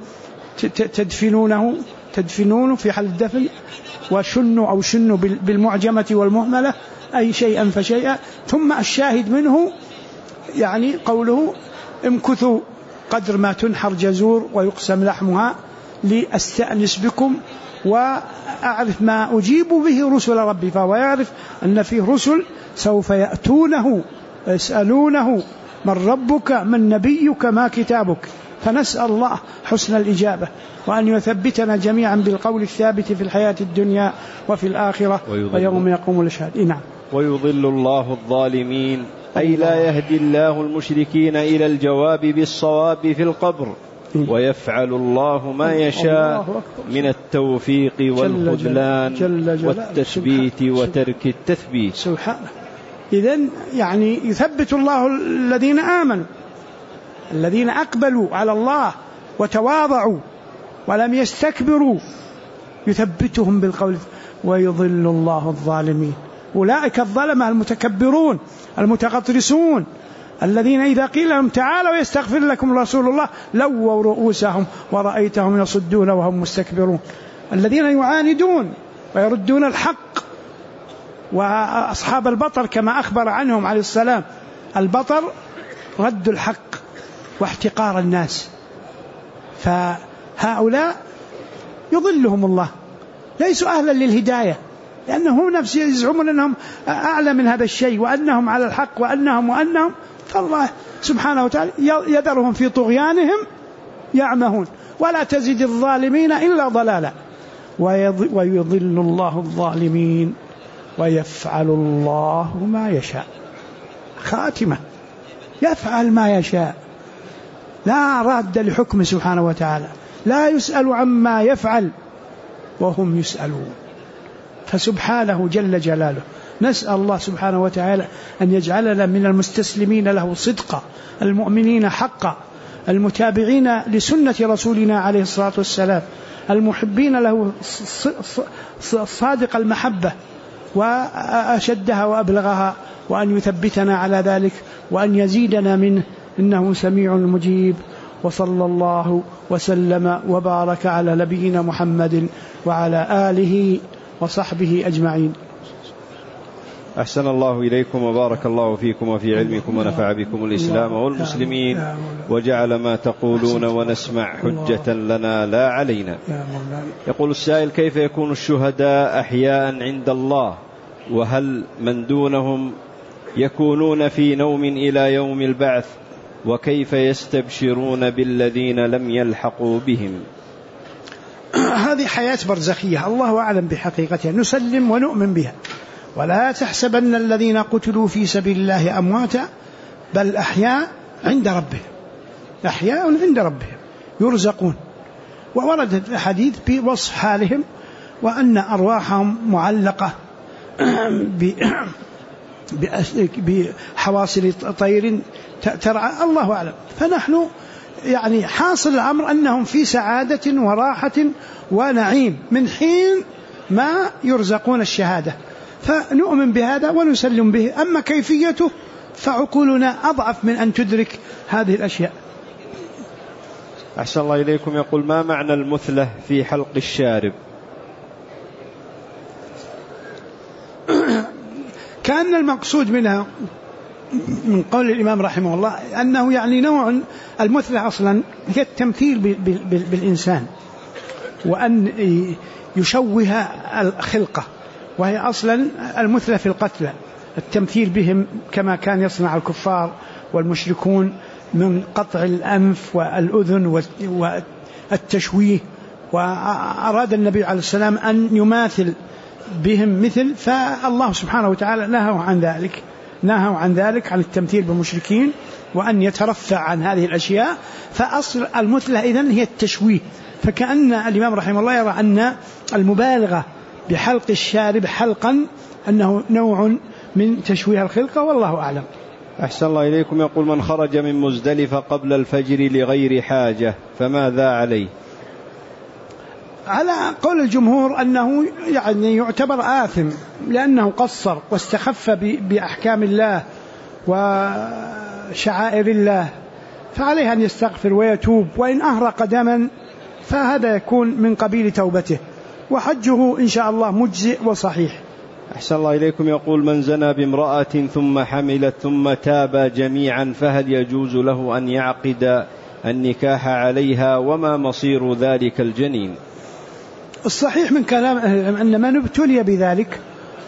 A: تدفنونه في حال الدفن، وشنوا بالمعجمة والمهملة، أي شيئا فشيئا. ثم الشاهد منه يعني قوله: امكثوا قدر ما تنحر جزور ويقسم لحمها لأستأنس بكم وأعرف ما أجيب به رسل ربي. فهو يعرف أن فيه رسل سوف يأتونه يسألونه: من ربك، من نبيك، ما كتابك؟ فنسأل الله حسن الإجابة، وأن يثبتنا جميعا بالقول الثابت في الحياة الدنيا وفي الآخرة ويوم يقوم الأشهاد. نعم.
B: ويضل الله الظالمين، أي لا يهدي الله المشركين إلى الجواب بالصواب في القبر، ويفعل الله ما يشاء من التوفيق والخذلان والتثبيت وترك التثبيت.
A: سبحانه. إذن يعني يثبت الله الذين آمنوا، الذين أقبلوا على الله وتواضعوا ولم يستكبروا، يثبتهم بالقول. ويضل الله الظالمين، أولئك الظلمة المتكبرون المتغطرسون، الذين إذا قيل لهم تعالوا يستغفر لكم رسول الله لووا رؤوسهم ورأيتهم يصدون وهم مستكبرون، الذين يعاندون ويردون الحق. وأصحاب البطر كما أخبر عنهم عليه السلام: البطر رد الحق واحتقار الناس. فهؤلاء يضلهم الله، ليسوا أهلا للهداية، لأنهم نفسهم يزعمون أنهم أعلى من هذا الشيء، وأنهم على الحق، وأنهم فالله سبحانه وتعالى يذرهم في طغيانهم يعمهون، ولا تزد الظالمين إلا ضلالا. ويضل الله الظالمين ويفعل الله ما يشاء. خاتمة: يفعل ما يشاء، لا راد لحكمه سبحانه وتعالى، لا يسأل عما يفعل وهم يسألون، فسبحانه جل جلاله. نسأل الله سبحانه وتعالى أن يجعلنا من المستسلمين له صدقا، المؤمنين حقا، المتابعين لسنة رسولنا عليه الصلاة والسلام، المحبين له صادق المحبة، وأشدها وأبلغها، وأن يثبتنا على ذلك وأن يزيدنا منه، إنه سميع مجيب. وصلى الله وسلم وبارك على نبينا محمد وعلى آله وصحبه أجمعين.
B: أحسن الله إليكم وبارك الله فيكم وفي علمكم ونفع بكم الإسلام والمسلمين، وجعل ما تقولون ونسمع حجة لنا لا علينا. يقول السائل: كيف يكون الشهداء أحياء عند الله، وهل من دونهم يكونون في نوم إلى يوم البعث، وكيف يستبشرون بالذين لم يلحقوا بهم؟
A: هذه حياة برزخية الله أعلم بحقيقتها، نسلم ونؤمن بها، ولا تحسبن الذين قتلوا في سبيل الله أمواتا بل أحياء عند ربهم، أحياء عند ربهم يرزقون. وورد الحديث بوصف حالهم وأن أرواحهم معلقة بحواصل طير ترعى، الله أعلم. فنحن يعني حاصل الأمر أنهم في سعادة وراحة ونعيم من حين ما يرزقون الشهادة، فنؤمن بهذا ونسلم به. أما كيفيته فعقولنا أضعف من أن تدرك هذه الأشياء.
B: أحسن الله إليكم. يقول: ما معنى المثلة في حلق الشارب؟
A: كان المقصود منها من قول الإمام رحمه الله أنه يعني نوع المثلة أصلا هي التمثيل بالإنسان، وأن يشوه الخلقة، وهي أصلا المثلة في القتلى التمثيل بهم كما كان يصنع الكفار والمشركون من قطع الأنف والأذن والتشويه. وأراد النبي عليه السلام أن يماثل بهم مثل، فالله سبحانه وتعالى نهوا عن ذلك عن التمثيل بالمشركين، وأن يترفع عن هذه الأشياء. فأصل المثلة إذن هي التشويه. فكأن الإمام رحمه الله يرى أن المبالغة بحلق الشارب حلقا أنه نوع من تشويه الخلقة، والله أعلم.
B: أحسن الله إليكم. يقول: من خرج من مزدلفة قبل الفجر لغير حاجة فماذا عليه؟
A: على قول الجمهور أنه يعني يعتبر آثم، لأنه قصر واستخف بأحكام الله وشعائر الله، فعليه أن يستغفر ويتوب، وإن أهرق دما فهذا يكون من قبيل توبته، وحجه إن شاء الله مجزئ وصحيح.
B: أحسن الله إليكم. يقول: من زنى بامرأة ثم حملت ثم تابا جميعا فهل يجوز له أن يعقد النكاح عليها، وما مصير ذلك الجنين؟
A: الصحيح من كلام أن من ابتلي بذلك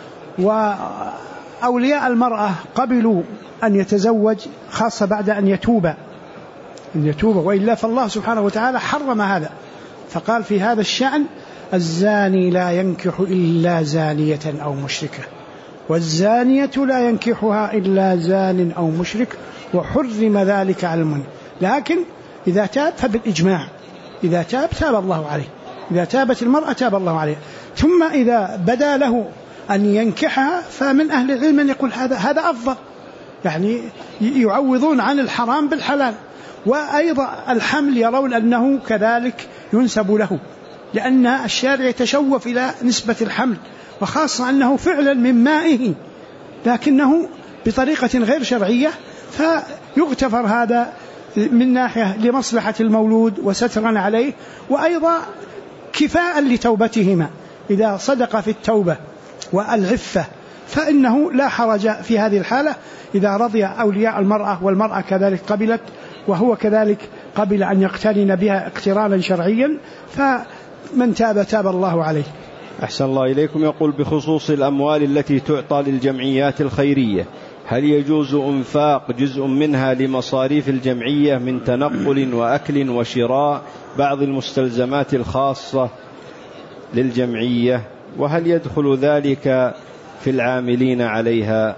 A: وأولياء المرأة قبلوا أن يتزوج، خاصة بعد أن يتوب، وإلا فالله سبحانه وتعالى حرم هذا، فقال في هذا الشأن: الزاني لا ينكح إلا زانية أو مشركة، والزانية لا ينكحها إلا زان أو مشرك، وحرم ذلك على المؤمن. لكن إذا تاب فبالإجماع، إذا تاب الله عليه، إذا تابت المرأة تاب الله عليها. ثم إذا بدا له أن ينكحها فمن أهل العلم من يقول هذا أفضل، يعني يعوضون عن الحرام بالحلال. وأيضا الحمل يرون أنه كذلك ينسب له، لأن الشارع يتشوف إلى نسبة الحمل، وخاصة أنه فعلا من مائه لكنه بطريقة غير شرعية، فيغتفر هذا من ناحية لمصلحة المولود وسترا عليه، وأيضا كفاء لتوبتهما إذا صدق في التوبة والعفة، فإنه لا حرج في هذه الحالة إذا رضي أولياء المرأة والمرأة كذلك قبلت، وهو كذلك قبل أن يقترن بها اقترانا شرعيا، فمن تاب الله عليه.
B: أحسن الله إليكم. يقول: بخصوص الأموال التي تعطى للجمعيات الخيرية، هل يجوز إنفاق جزء منها لمصاريف الجمعية من تنقل وأكل وشراء بعض المستلزمات الخاصة للجمعية، وهل يدخل ذلك في العاملين عليها؟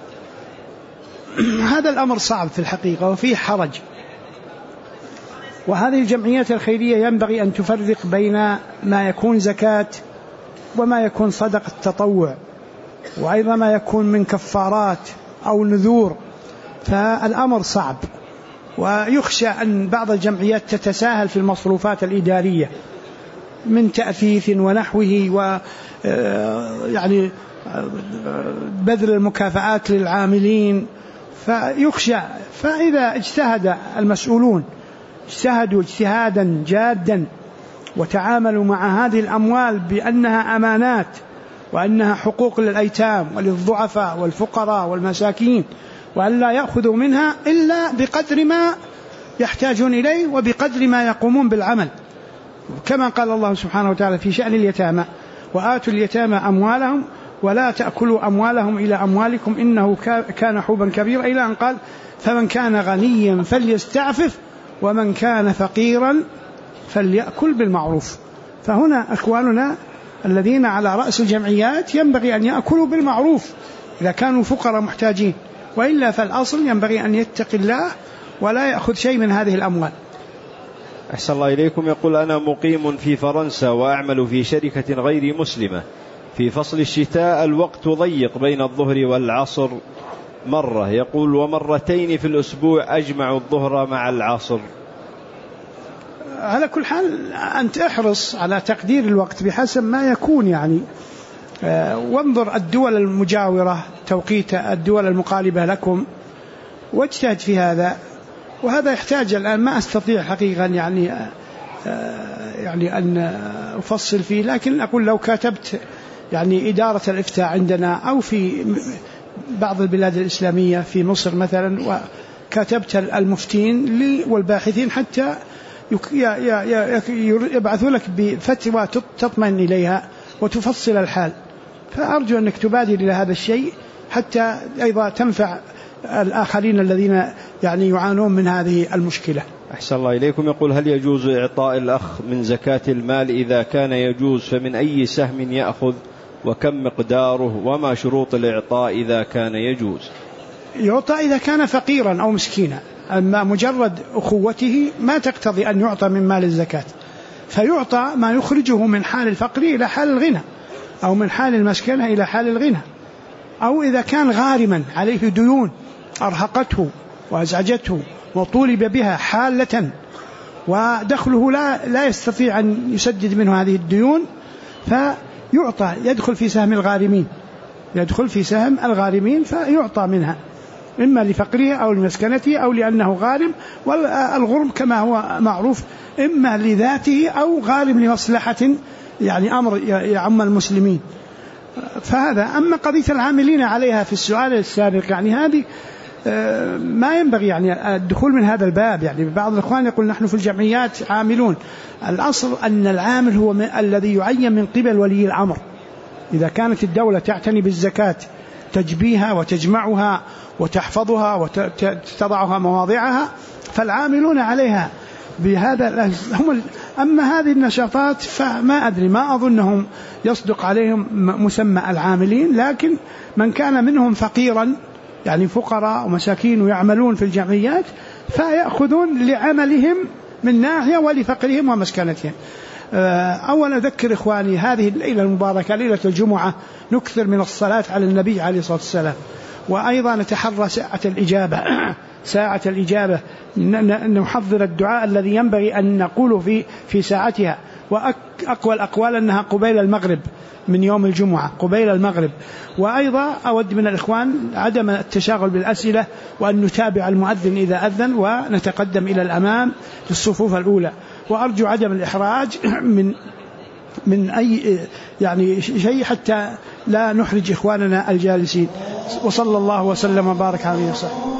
A: هذا الأمر صعب في الحقيقة وفيه حرج، وهذه الجمعيات الخيرية ينبغي أن تفرق بين ما يكون زكاة وما يكون صدقة تطوع، وأيضا ما يكون من كفارات أو نذور، فالأمر صعب، ويخشى أن بعض الجمعيات تتساهل في المصروفات الإدارية، من تأثيث ونحوه، ويعني بذل المكافآت للعاملين، فيخشى. فإذا اجتهد المسؤولون اجتهدوا اجتهادا جادا وتعاملوا مع هذه الأموال بأنها أمانات وأنها حقوق للأيتام وللضعفاء والفقراء والمساكين، وأن لا يأخذوا منها إلا بقدر ما يحتاجون إليه وبقدر ما يقومون بالعمل، كما قال الله سبحانه وتعالى في شأن اليتامى: وآتوا اليتامى أموالهم ولا تأكلوا أموالهم إلى أموالكم إنه كان حوبا كبيرا، إلى أن قال: فمن كان غنيا فليستعفف ومن كان فقيرا فليأكل بالمعروف. فهنا أخواننا الذين على رأس الجمعيات ينبغي أن يأكلوا بالمعروف إذا كانوا فقراء محتاجين، وإلا فالأصل ينبغي أن يتقي الله ولا يأخذ شيء من هذه الأموال.
B: أحسن الله إليكم. يقول: أنا مقيم في فرنسا وأعمل في شركة غير مسلمة. في فصل الشتاء الوقت ضيق بين الظهر والعصر مرة، يقول، ومرتين في الأسبوع أجمع الظهر مع العصر.
A: على كل حال أنت احرص على تقدير الوقت بحسب ما يكون يعني، وانظر الدول المجاورة توقيت الدول المقاربة لكم واجتهد في هذا. وهذا يحتاج الآن ما أستطيع حقيقة يعني أن أفصل فيه، لكن أقول لو كتبت يعني إدارة الإفتاء عندنا أو في بعض البلاد الإسلامية في مصر مثلا، وكتبت المفتين والباحثين حتى يبعثوا لك بفتوى تطمئن إليها وتفصل الحال. فأرجو أنك تبادر إلى هذا الشيء حتى أيضا تنفع الآخرين الذين يعني يعانون من هذه المشكلة.
B: أحسن الله إليكم. يقول: هل يجوز إعطاء الأخ من زكاة المال؟ إذا كان يجوز فمن أي سهم يأخذ وكم مقداره وما شروط الإعطاء إذا كان يجوز؟
A: يعطى إذا كان فقيرا أو مسكينا، أما مجرد أخوته ما تقتضي أن يعطى من مال الزكاة، فيعطى ما يخرجه من حال الفقر إلى حال الغنى، أو من حال المسكنة إلى حال الغنى. أو إذا كان غارما عليه ديون أرهقته وأزعجته وطولب بها حالة ودخله لا يستطيع أن يسدد منه هذه الديون، فيعطى، يدخل في سهم الغارمين، فيعطى منها إما لفقره أو لمسكنته أو لأنه غارم. والغرم كما هو معروف إما لذاته أو غارم لمصلحة، يعني أمر يعم المسلمين. فهذا. أما قضية العاملين عليها في السؤال السابق، يعني هذه ما ينبغي يعني الدخول من هذا الباب. يعني بعض الإخوان يقول نحن في الجمعيات عاملون. الأصل أن العامل هو الذي يعين من قبل ولي الأمر. إذا كانت الدولة تعتني بالزكاة تجبيها وتجمعها وتحفظها وتضعها مواضعها، فالعاملون عليها بهذا هم. أما هذه النشاطات فما أدري، ما أظنهم يصدق عليهم مسمى العاملين، لكن من كان منهم فقيرا يعني فقراء ومساكين ويعملون في الجمعيات فيأخذون لعملهم من ناحية ولفقرهم ومسكنتهم. أولا أذكر إخواني هذه الليلة المباركة ليلة الجمعة نكثر من الصلاة على النبي عليه الصلاة والسلام، وأيضا نتحرى ساعة الإجابة نحضر الدعاء الذي ينبغي أن نقوله في ساعتها. وأقوى الأقوال أنها قبيل المغرب من يوم الجمعة، قبيل المغرب. وأيضا أود من الإخوان عدم التشاغل بالأسئلة، وأن نتابع المؤذن إذا أذن ونتقدم إلى الأمام في الصفوف الأولى. وأرجو عدم الإحراج من أي يعني شيء حتى لا نحرج إخواننا الجالسين. وصلى الله وسلم وبارك عليه وسلم.